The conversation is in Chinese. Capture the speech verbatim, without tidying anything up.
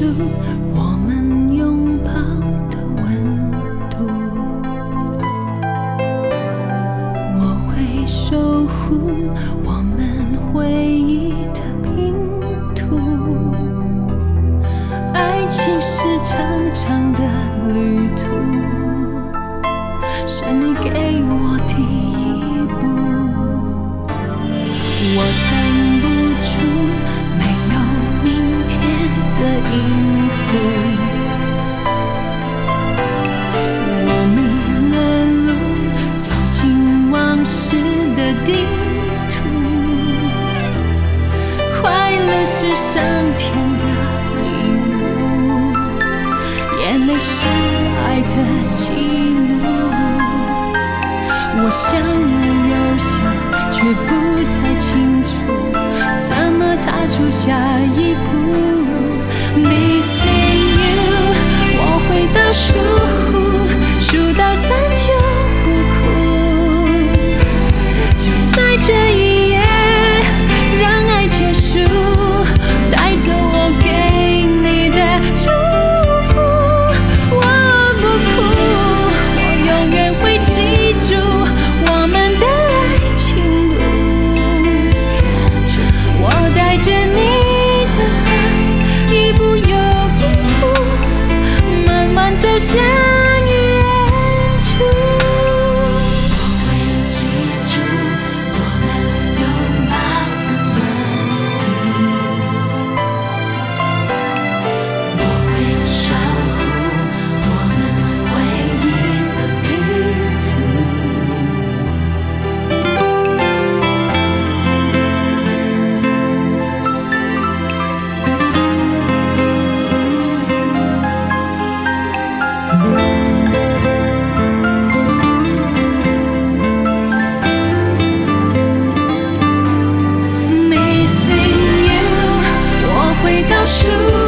我们拥抱的温度。我会守护我们回忆的拼图。爱情是长长的旅途，是你给我第一步。我看不出没有明天的音符，我迷了路，走进往事的地图。快乐是上天的礼物，眼泪是爱的记录。我想了又想，却不太清楚怎么踏出下一步。Missing you， 我会倒数，数到三就不哭。就在这一夜，让爱结束，带走我给你的祝福。我不哭，我永远会记住我们的爱情路。我带着你的爱，一步又一步，慢慢走向远处。我会记住我们拥抱的温度，我会守护我们回忆的拼Missing you， 我会倒数。